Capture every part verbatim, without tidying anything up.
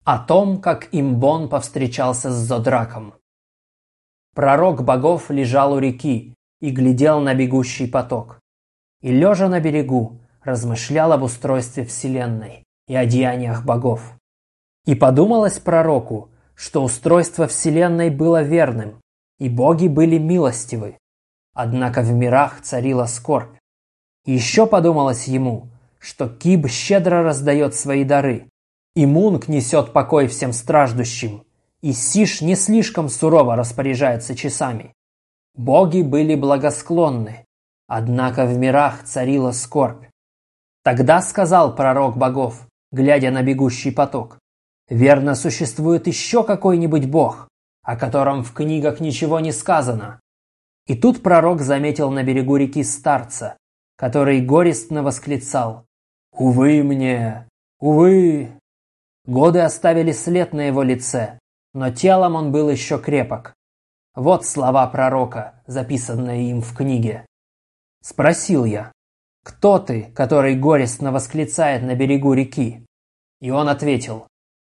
О том, как Имбон повстречался с Зодраком. Пророк богов лежал у реки и глядел на бегущий поток. И, лежа на берегу, размышлял об устройстве вселенной и о деяниях богов. И подумалось пророку, что устройство вселенной было верным, и боги были милостивы. Однако в мирах царила скорбь. И еще подумалось ему, что Киб щедро раздает свои дары, и Мунг несет покой всем страждущим, и Сиш не слишком сурово распоряжается часами. Боги были благосклонны, однако в мирах царила скорбь. Тогда сказал пророк богов, глядя на бегущий поток: «Верно, существует еще какой-нибудь бог, о котором в книгах ничего не сказано». И тут пророк заметил на берегу реки старца, который горестно восклицал: «Увы мне! Увы!» Годы оставили след на его лице, но телом он был еще крепок. Вот слова пророка, записанные им в книге. Спросил я: «Кто ты, который горестно восклицает на берегу реки?» И он ответил: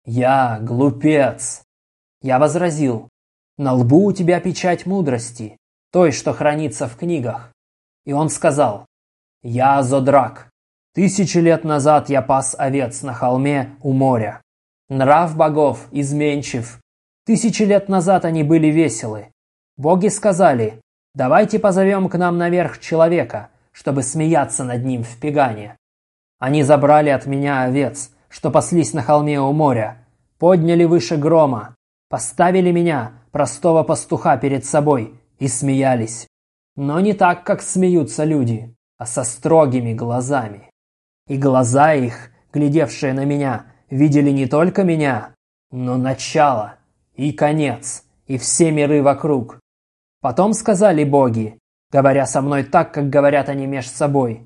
«Я глупец». Я возразил: «На лбу у тебя печать мудрости, той, что хранится в книгах». И он сказал: «Я Зодрак. Тысячи лет назад я пас овец на холме у моря. Нрав богов изменчив. Тысячи лет назад они были веселы. Боги сказали: давайте позовем к нам наверх человека, чтобы смеяться над ним в Пегане. Они забрали от меня овец, что паслись на холме у моря, подняли выше грома, поставили меня, простого пастуха, перед собой и смеялись. Но не так, как смеются люди, а со строгими глазами. И глаза их, глядевшие на меня, видели не только меня, но начало и конец, и все миры вокруг. Потом сказали боги, говоря со мной так, как говорят они меж собой: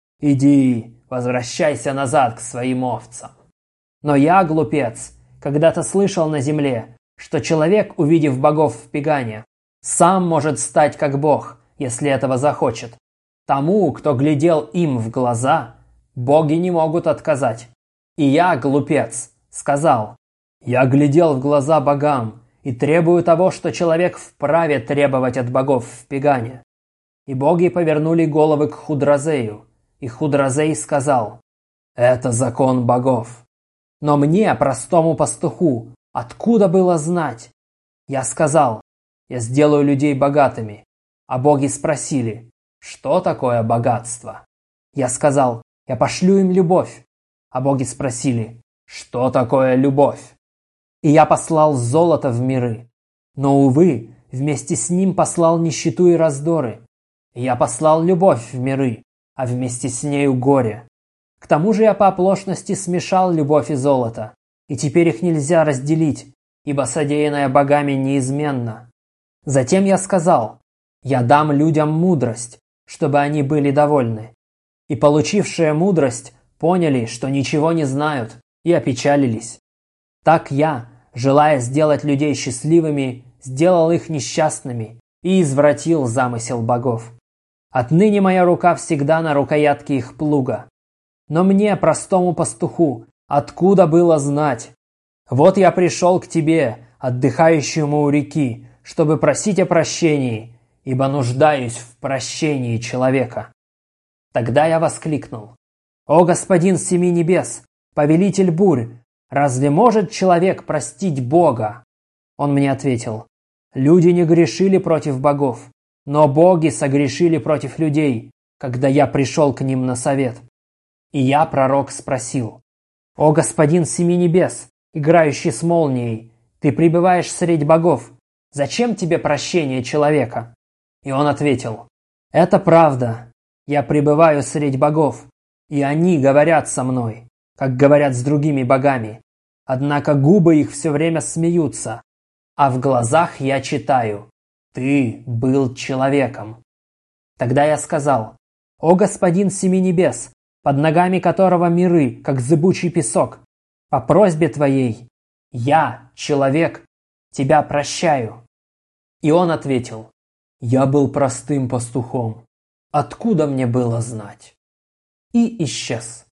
«Иди, возвращайся назад к своим овцам». Но я, глупец, когда-то слышал на земле, что человек, увидев богов в Пегане, сам может стать как бог, если этого захочет. Тому, кто глядел им в глаза, боги не могут отказать. И я, глупец, сказал: «Я глядел в глаза богам и требую того, что человек вправе требовать от богов в Пегане». И боги повернули головы к Худразею, и Худразей сказал: «Это закон богов». Но мне, простому пастуху, откуда было знать? Я сказал: «Я сделаю людей богатыми». А боги спросили: «Что такое богатство?» Я сказал: «Я пошлю им любовь». А боги спросили: «Что такое любовь?» И я послал золото в миры. Но, увы, вместе с ним послал нищету и раздоры. И я послал любовь в миры, а вместе с нею горе. К тому же я по оплошности смешал любовь и золото, и теперь их нельзя разделить, ибо содеянное богами неизменно. Затем я сказал: «Я дам людям мудрость, чтобы они были довольны». И получившие мудрость поняли, что ничего не знают, и опечалились. Так я, желая сделать людей счастливыми, сделал их несчастными и извратил замысел богов. Отныне моя рука всегда на рукоятке их плуга. Но мне, простому пастуху, откуда было знать? Вот я пришел к тебе, отдыхающему у реки, чтобы просить о прощении, ибо нуждаюсь в прощении человека. Тогда я воскликнул: «О господин семи небес, повелитель бурь, разве может человек простить Бога?» Он мне ответил: «Люди не грешили против богов, но боги согрешили против людей, когда я пришел к ним на совет». И я, пророк, спросил: «О господин семи небес, играющий с молнией, ты пребываешь средь богов, зачем тебе прощение человека?» И он ответил: «Это правда, я пребываю средь богов, и они говорят со мной, как говорят с другими богами. Однако губы их все время смеются, а в глазах я читаю: ты был человеком». Тогда я сказал: «О господин семи небес, под ногами которого миры, как зыбучий песок, по просьбе твоей, я, человек, тебя прощаю». И он ответил: «Я был простым пастухом. Откуда мне было знать?» И исчез.